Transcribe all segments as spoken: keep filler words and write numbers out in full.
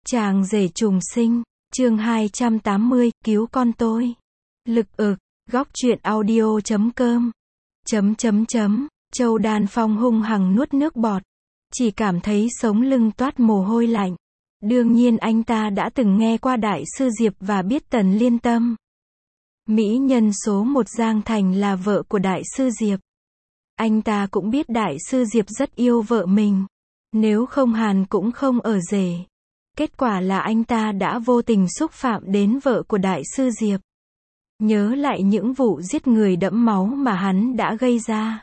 Chàng rể trùng sinh, chương hai trăm tám mươi, cứu con tôi. Lực ực, góc truyện audio chấm com. Chấm chấm chấm, Châu Đan Phong hung hăng nuốt nước bọt. Chỉ cảm thấy sống lưng toát mồ hôi lạnh. Đương nhiên anh ta đã từng nghe qua Đại sư Diệp và biết Tần Liên Tâm. Mỹ nhân số một Giang Thành là vợ của Đại sư Diệp. Anh ta cũng biết Đại sư Diệp rất yêu vợ mình. Nếu không Hàn cũng không ở rể. Kết quả là anh ta đã vô tình xúc phạm đến vợ của Đại sư Diệp. Nhớ lại những vụ giết người đẫm máu mà hắn đã gây ra.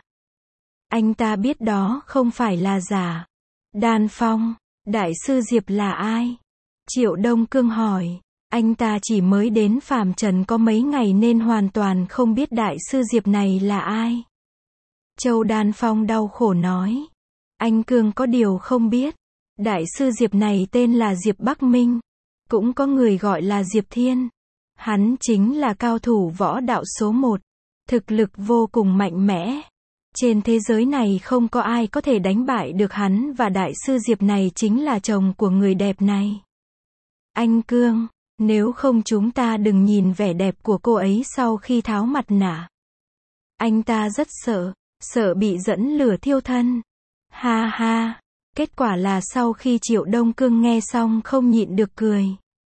Anh ta biết đó không phải là giả. Đan Phong, Đại sư Diệp là ai? Triệu Đông Cương hỏi. Anh ta chỉ mới đến phàm trần có mấy ngày nên hoàn toàn không biết Đại sư Diệp này là ai. Châu Đan Phong đau khổ nói. Anh Cương có điều không biết. Đại sư Diệp này tên là Diệp Bắc Minh. Cũng có người gọi là Diệp Thiên. Hắn chính là cao thủ võ đạo số một. Thực lực vô cùng mạnh mẽ. Trên thế giới này không có ai có thể đánh bại được hắn và Đại sư Diệp này chính là chồng của người đẹp này. Anh Cương, nếu không chúng ta đừng nhìn vẻ đẹp của cô ấy sau khi tháo mặt nạ. Anh ta rất sợ, sợ bị dẫn lửa thiêu thân. Ha ha. Kết quả là sau khi Triệu Đông Cương nghe xong không nhịn được cười.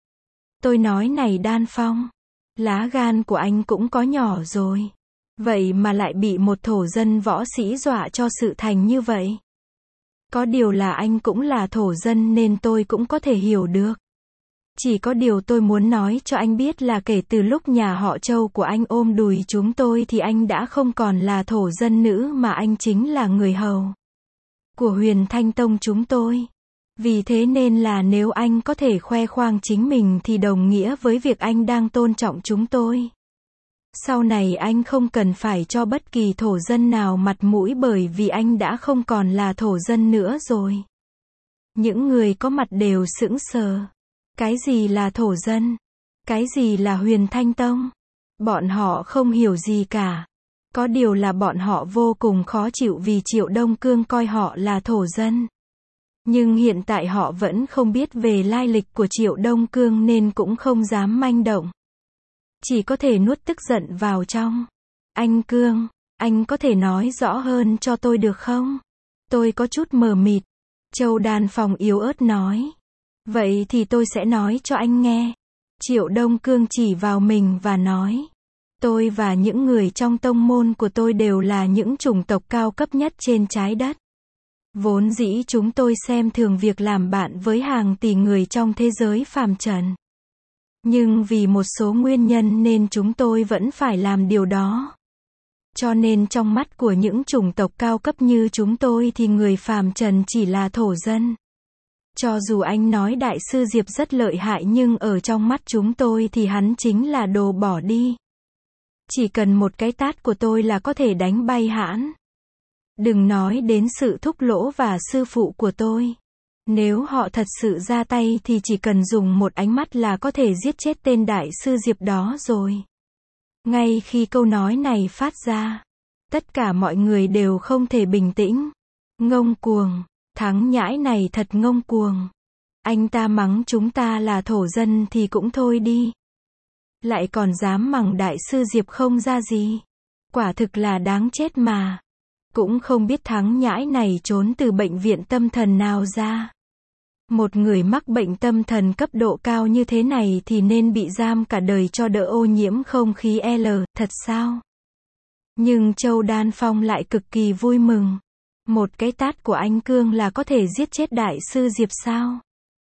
Tôi nói này Đan Phong, lá gan của anh cũng có nhỏ rồi. Vậy mà lại bị một thổ dân võ sĩ dọa cho sự thành như vậy. Có điều là anh cũng là thổ dân nên tôi cũng có thể hiểu được. Chỉ có điều tôi muốn nói cho anh biết là kể từ lúc nhà họ Châu của anh ôm đùi chúng tôi thì anh đã không còn là thổ dân nữ mà anh chính là người hầu của Huyền Thanh Tông chúng tôi. Vì thế nên là nếu anh có thể khoe khoang chính mình thì đồng nghĩa với việc anh đang tôn trọng chúng tôi. Sau này anh không cần phải cho bất kỳ thổ dân nào mặt mũi bởi vì anh đã không còn là thổ dân nữa rồi. Những người có mặt đều sững sờ. Cái gì là thổ dân? Cái gì là Huyền Thanh Tông? Bọn họ không hiểu gì cả. Có điều là bọn họ vô cùng khó chịu vì Triệu Đông Cương coi họ là thổ dân. Nhưng hiện tại họ vẫn không biết về lai lịch của Triệu Đông Cương nên cũng không dám manh động. Chỉ có thể nuốt tức giận vào trong. Anh Cương, anh có thể nói rõ hơn cho tôi được không? Tôi có chút mờ mịt. Châu Đan Phong yếu ớt nói. Vậy thì tôi sẽ nói cho anh nghe. Triệu Đông Cương chỉ vào mình và nói. Tôi và những người trong tông môn của tôi đều là những chủng tộc cao cấp nhất trên trái đất. Vốn dĩ chúng tôi xem thường việc làm bạn với hàng tỷ người trong thế giới phàm trần. Nhưng vì một số nguyên nhân nên chúng tôi vẫn phải làm điều đó. Cho nên trong mắt của những chủng tộc cao cấp như chúng tôi thì người phàm trần chỉ là thổ dân. Cho dù anh nói Đại sư Diệp rất lợi hại nhưng ở trong mắt chúng tôi thì hắn chính là đồ bỏ đi. Chỉ cần một cái tát của tôi là có thể đánh bay hãn. Đừng nói đến sự thúc lỗ và sư phụ của tôi. Nếu họ thật sự ra tay thì chỉ cần dùng một ánh mắt là có thể giết chết tên Đại sư Diệp đó rồi. Ngay khi câu nói này phát ra, tất cả mọi người đều không thể bình tĩnh. Ngông cuồng, thắng nhãi này thật ngông cuồng. Anh ta mắng chúng ta là thổ dân thì cũng thôi đi. Lại còn dám mắng Đại sư Diệp không ra gì. Quả thực là đáng chết mà. Cũng không biết thắng nhãi này trốn từ bệnh viện tâm thần nào ra. Một người mắc bệnh tâm thần cấp độ cao như thế này thì nên bị giam cả đời cho đỡ ô nhiễm không khí L, thật sao? Nhưng Châu Đan Phong lại cực kỳ vui mừng. Một cái tát của anh Cương là có thể giết chết Đại sư Diệp sao?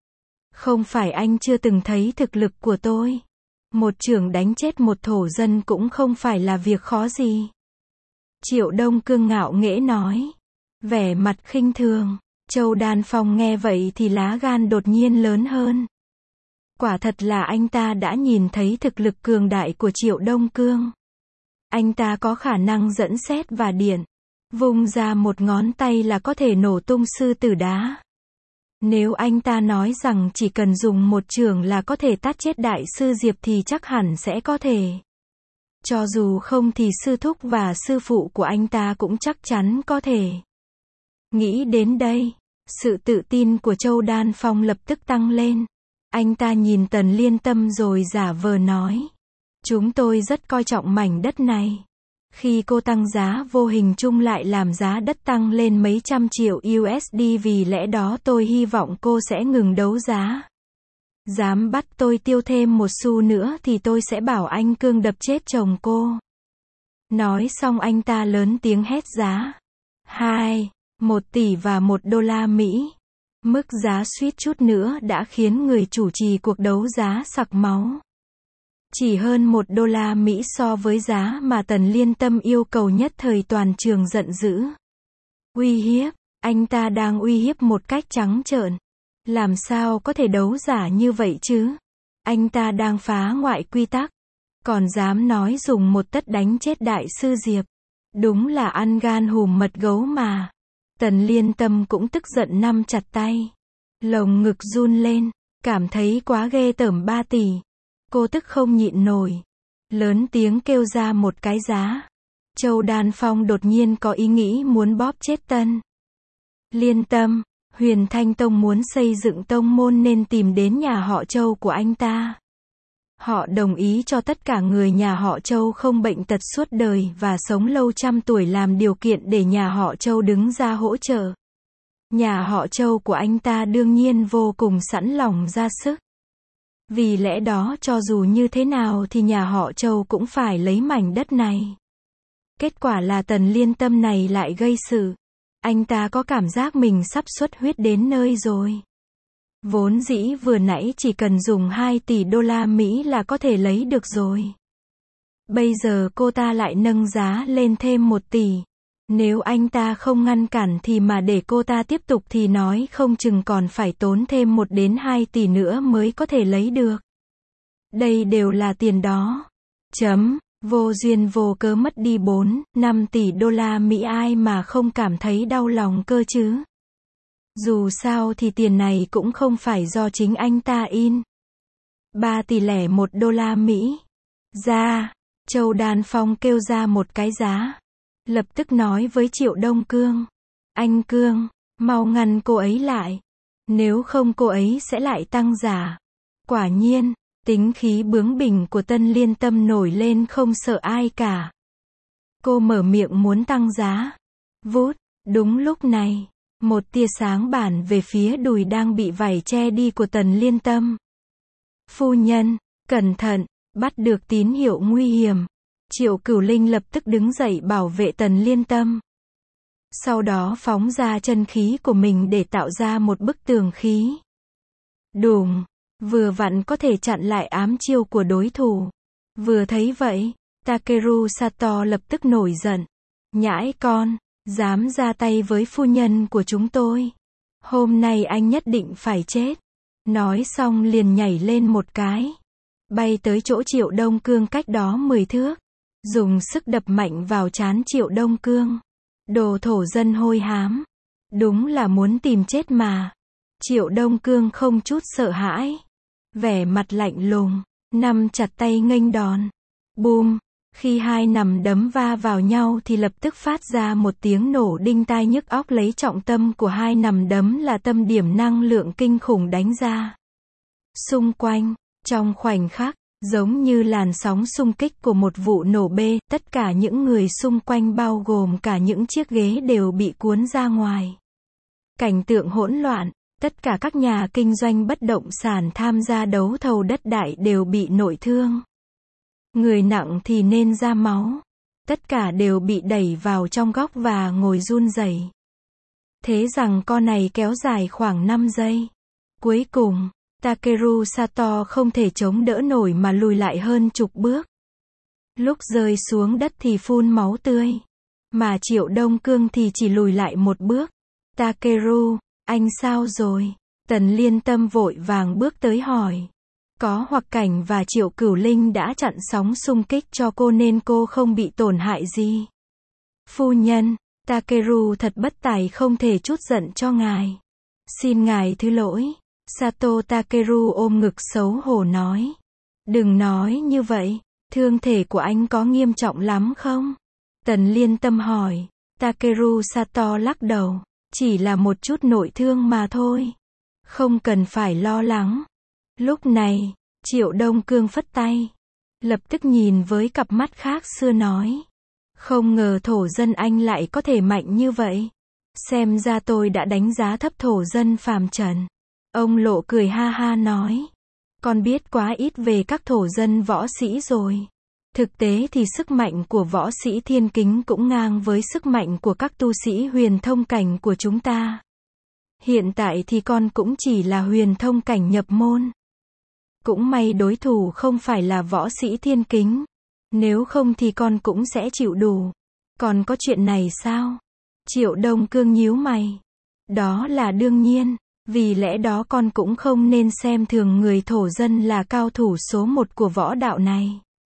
Không phải anh chưa từng thấy thực lực của tôi. Một chưởng đánh chết một thổ dân cũng không phải là việc khó gì. Triệu Đông Cương ngạo nghễ nói. Vẻ mặt khinh thường. Châu Đan Phong nghe vậy thì lá gan đột nhiên lớn hơn. Quả thật là anh ta đã nhìn thấy thực lực cường đại của Triệu Đông Cương. Anh ta có khả năng dẫn sét và điện. Vung ra một ngón tay là có thể nổ tung sư tử đá. Nếu anh ta nói rằng chỉ cần dùng một chưởng là có thể tát chết Đại sư Diệp thì chắc hẳn sẽ có thể. Cho dù không thì sư thúc và sư phụ của anh ta cũng chắc chắn có thể. Nghĩ đến đây, sự tự tin của Châu Đan Phong lập tức tăng lên. Anh ta nhìn Tần Liên Tâm rồi giả vờ nói. Chúng tôi rất coi trọng mảnh đất này. Khi cô tăng giá vô hình chung lại làm giá đất tăng lên mấy trăm triệu u ét đê, vì lẽ đó tôi hy vọng cô sẽ ngừng đấu giá. Dám bắt tôi tiêu thêm một xu nữa thì tôi sẽ bảo anh Cương đập chết chồng cô. Nói xong anh ta lớn tiếng hét giá. Hai, một tỷ và một đô la Mỹ. Mức giá suýt chút nữa đã khiến người chủ trì cuộc đấu giá sặc máu. Chỉ hơn một đô la Mỹ so với giá mà Tần Liên Tâm yêu cầu, nhất thời toàn trường giận dữ. Uy hiếp, anh ta đang uy hiếp một cách trắng trợn. Làm sao có thể đấu giá như vậy chứ? Anh ta đang phá ngoại quy tắc. Còn dám nói dùng một tất đánh chết đại sư Diệp. Đúng là ăn gan hùm mật gấu mà. Tần Liên Tâm cũng tức giận nắm chặt tay. Lồng ngực run lên, cảm thấy quá ghê tởm. Ba tỷ. Cô tức không nhịn nổi. Lớn tiếng kêu ra một cái giá. Châu Đan Phong đột nhiên có ý nghĩ muốn bóp chết Tần Liên Tâm. Huyền Thanh Tông muốn xây dựng tông môn nên tìm đến nhà họ Châu của anh ta. Họ đồng ý cho tất cả người nhà họ Châu không bệnh tật suốt đời và sống lâu trăm tuổi làm điều kiện để nhà họ Châu đứng ra hỗ trợ. Nhà họ Châu của anh ta đương nhiên vô cùng sẵn lòng ra sức. Vì lẽ đó cho dù như thế nào thì nhà họ Châu cũng phải lấy mảnh đất này. Kết quả là Tần Liên Tâm này lại gây sự. Anh ta có cảm giác mình sắp xuất huyết đến nơi rồi. Vốn dĩ vừa nãy chỉ cần dùng hai tỷ đô la Mỹ là có thể lấy được rồi. Bây giờ cô ta lại nâng giá lên thêm một tỷ. Nếu anh ta không ngăn cản thì mà để cô ta tiếp tục thì nói không chừng còn phải tốn thêm một đến hai tỷ nữa mới có thể lấy được. Đây đều là tiền đó. Chấm. Vô duyên vô cớ mất đi bốn, năm tỷ đô la Mỹ, ai mà không cảm thấy đau lòng cơ chứ. Dù sao thì tiền này cũng không phải do chính anh ta in. Ba tỷ lẻ một đô la Mỹ. Ra, Châu Đan Phong kêu ra một cái giá. Lập tức nói với Triệu Đông Cương. Anh Cương, mau ngăn cô ấy lại. Nếu không cô ấy sẽ lại tăng giá. Quả nhiên, tính khí bướng bỉnh của Tần Liên Tâm nổi lên không sợ ai cả. Cô mở miệng muốn tăng giá. Vút, đúng lúc này, một tia sáng bản về phía đùi đang bị vải che đi của Tần Liên Tâm. Phu nhân, cẩn thận, bắt được tín hiệu nguy hiểm. Triệu Cửu Linh lập tức đứng dậy bảo vệ Tần Liên Tâm. Sau đó phóng ra chân khí của mình để tạo ra một bức tường khí. Đùng, vừa vặn có thể chặn lại ám chiêu của đối thủ. Vừa thấy vậy, Takeru Sato lập tức nổi giận. Nhãi con, dám ra tay với phu nhân của chúng tôi. Hôm nay anh nhất định phải chết. Nói xong liền nhảy lên một cái. Bay tới chỗ Triệu Đông Cương cách đó mười thước. Dùng sức đập mạnh vào trán Triệu Đông Cương. Đồ thổ dân hôi hám. Đúng là muốn tìm chết mà. Triệu Đông Cương không chút sợ hãi. Vẻ mặt lạnh lùng, nắm chặt tay nghênh đòn. Bùm, khi hai nắm đấm va vào nhau thì lập tức phát ra một tiếng nổ đinh tai nhức óc, lấy trọng tâm của hai nắm đấm là tâm điểm năng lượng kinh khủng đánh ra. Xung quanh, trong khoảnh khắc, giống như làn sóng xung kích của một vụ nổ bê, tất cả những người xung quanh bao gồm cả những chiếc ghế đều bị cuốn ra ngoài. Cảnh tượng hỗn loạn. Tất cả các nhà kinh doanh bất động sản tham gia đấu thầu đất đai đều bị nội thương. Người nặng thì nên ra máu. Tất cả đều bị đẩy vào trong góc và ngồi run rẩy. Thế rằng con này kéo dài khoảng năm giây. Cuối cùng, Takeru Sato không thể chống đỡ nổi mà lùi lại hơn chục bước. Lúc rơi xuống đất thì phun máu tươi. Mà Triệu Đông Cương thì chỉ lùi lại một bước. Takeru, anh sao rồi? Tần Liên Tâm vội vàng bước tới hỏi. Có Hoặc Cảnh và Triệu Cửu Linh đã chặn sóng xung kích cho cô nên cô không bị tổn hại gì. Phu nhân, Takeru thật bất tài không thể trút giận cho ngài. Xin ngài thứ lỗi. Sato Takeru ôm ngực xấu hổ nói. Đừng nói như vậy, thương thể của anh có nghiêm trọng lắm không? Tần Liên Tâm hỏi. Takeru Sato lắc đầu. Chỉ là một chút nội thương mà thôi. Không cần phải lo lắng. Lúc này, Triệu Đông Cương phất tay. Lập tức nhìn với cặp mắt khác xưa nói. Không ngờ thổ dân anh lại có thể mạnh như vậy. Xem ra tôi đã đánh giá thấp thổ dân phàm trần. Ông Lộ cười ha ha nói. Con biết quá ít về các thổ dân võ sĩ rồi. Thực tế thì sức mạnh của võ sĩ thiên kính cũng ngang với sức mạnh của các tu sĩ huyền thông cảnh của chúng ta. Hiện tại thì con cũng chỉ là huyền thông cảnh nhập môn. Cũng may đối thủ không phải là võ sĩ thiên kính. Nếu không thì con cũng sẽ chịu đủ. Còn có chuyện này sao? Triệu Đông Cương nhíu mày. Đó là đương nhiên. Vì lẽ đó con cũng không nên xem thường người thổ dân là cao thủ số một của võ đạo này.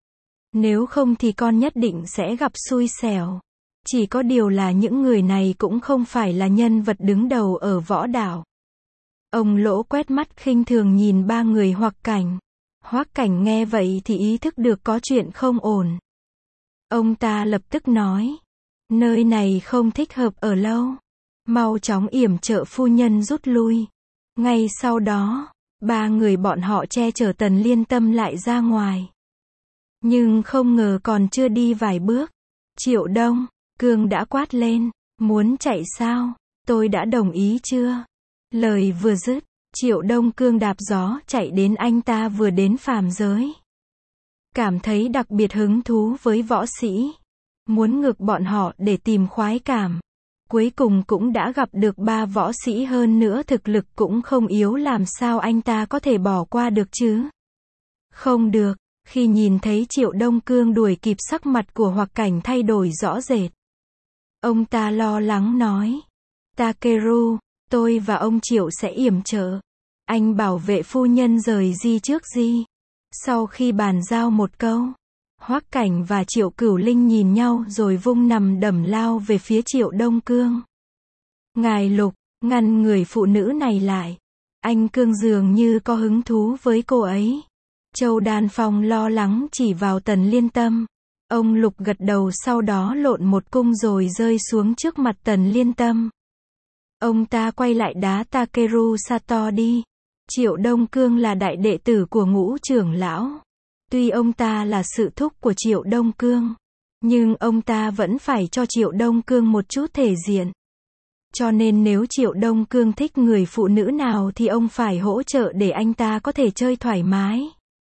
Nếu không thì con nhất định sẽ gặp xui xẻo. Chỉ có điều là những người này cũng không phải là nhân vật đứng đầu ở võ đạo. Ông Lỗ quét mắt khinh thường nhìn ba người Hoắc Cảnh. Hoắc Cảnh nghe vậy thì ý thức được có chuyện không ổn. Ông ta lập tức nói. Nơi này không thích hợp ở lâu. Mau chóng yểm trợ phu nhân rút lui. Ngay sau đó, ba người bọn họ che chở Tần Liên Tâm lại ra ngoài. Nhưng không ngờ còn chưa đi vài bước. Triệu Đông Cương đã quát lên. Muốn chạy sao? Tôi đã đồng ý chưa? Lời vừa dứt, Triệu Đông Cương đạp gió chạy đến anh ta vừa đến phàm giới. Cảm thấy đặc biệt hứng thú với võ sĩ. Muốn ngược bọn họ để tìm khoái cảm. Cuối cùng cũng đã gặp được ba võ sĩ hơn nữa thực lực cũng không yếu làm sao anh ta có thể bỏ qua được chứ? Không được, khi nhìn thấy Triệu Đông Cương đuổi kịp sắc mặt của Hoắc Cảnh thay đổi rõ rệt. Ông ta lo lắng nói. Takeru, tôi và ông Triệu sẽ yểm trợ. Anh bảo vệ phu nhân rời di trước di. Sau khi bàn giao một câu, Hoắc Cảnh và Triệu Cửu Linh nhìn nhau rồi vung nằm đấm lao về phía Triệu Đông Cương. Ngài Lục, ngăn người phụ nữ này lại. Anh Cương dường như có hứng thú với cô ấy. Châu Đan Phong lo lắng chỉ vào Tần Liên Tâm. Ông Lục gật đầu sau đó lộn một cung rồi rơi xuống trước mặt Tần Liên Tâm. Ông ta quay lại đá Takeru Sato đi. Triệu Đông Cương là đại đệ tử của Ngũ trưởng lão. Tuy ông ta là sự thúc của Triệu Đông Cương, nhưng ông ta vẫn phải cho Triệu Đông Cương một chút thể diện. Cho nên nếu Triệu Đông Cương thích người phụ nữ nào thì ông phải hỗ trợ để anh ta có thể chơi thoải mái.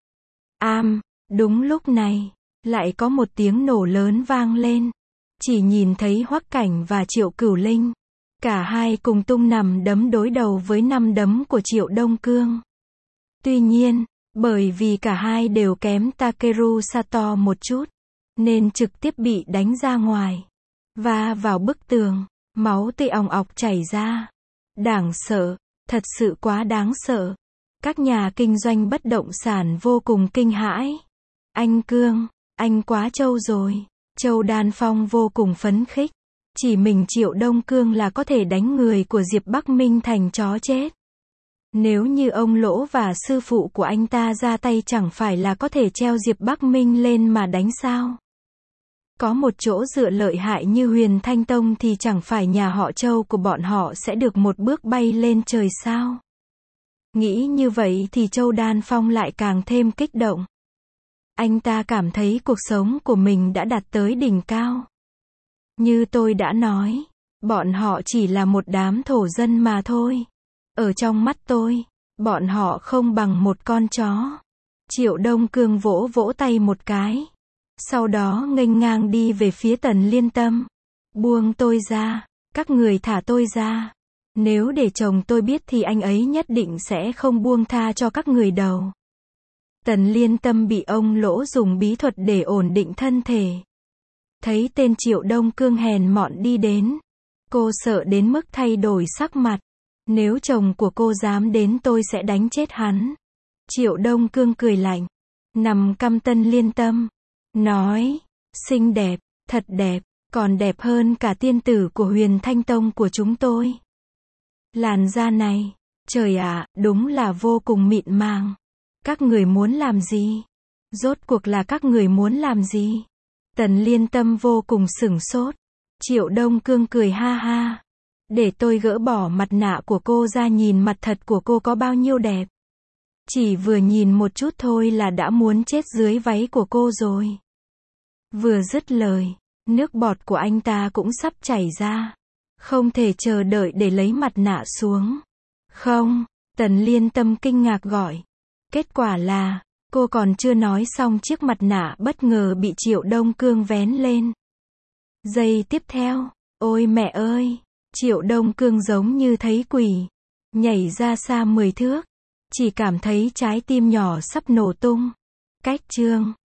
Am, đúng lúc này, lại có một tiếng nổ lớn vang lên. Chỉ nhìn thấy Hoắc Cảnh và Triệu Cửu Linh. Cả hai cùng tung nằm đấm đối đầu với năm đấm của Triệu Đông Cương. Tuy nhiên, bởi vì cả hai đều kém Takeru Sato một chút, nên trực tiếp bị đánh ra ngoài. Va vào bức tường, máu tươi òng ọc chảy ra. Đáng sợ, thật sự quá đáng sợ. Các nhà kinh doanh bất động sản vô cùng kinh hãi. Anh Cương, anh quá trâu rồi. Châu Đan Phong vô cùng phấn khích. Chỉ mình Triệu Đông Cương là có thể đánh người của Diệp Bắc Minh thành chó chết. Nếu như ông Lỗ và sư phụ của anh ta ra tay chẳng phải là có thể treo Diệp Bắc Minh lên mà đánh sao? Có một chỗ dựa lợi hại như Huyền Thanh Tông thì chẳng phải nhà họ Châu của bọn họ sẽ được một bước bay lên trời sao? Nghĩ như vậy thì Châu Đan Phong lại càng thêm kích động. Anh ta cảm thấy cuộc sống của mình đã đạt tới đỉnh cao. Như tôi đã nói, bọn họ chỉ là một đám thổ dân mà thôi. Ở trong mắt tôi, bọn họ không bằng một con chó. Triệu Đông Cương vỗ vỗ tay một cái. Sau đó nghênh ngang đi về phía Tần Liên Tâm. Buông tôi ra, các người thả tôi ra. Nếu để chồng tôi biết thì anh ấy nhất định sẽ không buông tha cho các người đâu. Tần Liên Tâm bị ông Lỗ dùng bí thuật để ổn định thân thể. Thấy tên Triệu Đông Cương hèn mọn đi đến. Cô sợ đến mức thay đổi sắc mặt. Nếu chồng của cô dám đến tôi sẽ đánh chết hắn. Triệu Đông Cương cười lạnh. Nằm căm Tần Liên Tâm. Nói, xinh đẹp, thật đẹp, còn đẹp hơn cả tiên tử của Huyền Thanh Tông của chúng tôi. Làn da này, trời ạ, đúng là vô cùng mịn màng. Các người muốn làm gì? Rốt cuộc là các người muốn làm gì? Tần Liên Tâm vô cùng sửng sốt. Triệu Đông Cương cười ha ha. Để tôi gỡ bỏ mặt nạ của cô ra nhìn mặt thật của cô có bao nhiêu đẹp. Chỉ vừa nhìn một chút thôi là đã muốn chết dưới váy của cô rồi. Vừa dứt lời, nước bọt của anh ta cũng sắp chảy ra. Không thể chờ đợi để lấy mặt nạ xuống. Không, Tần Liên Tâm kinh ngạc gọi. Kết quả là, cô còn chưa nói xong chiếc mặt nạ bất ngờ bị Triệu Đông Cương vén lên. Giây tiếp theo, ôi mẹ ơi, Triệu Đông Cương giống như thấy quỷ. Nhảy ra xa mười thước. Chỉ cảm thấy trái tim nhỏ sắp nổ tung. Cách chương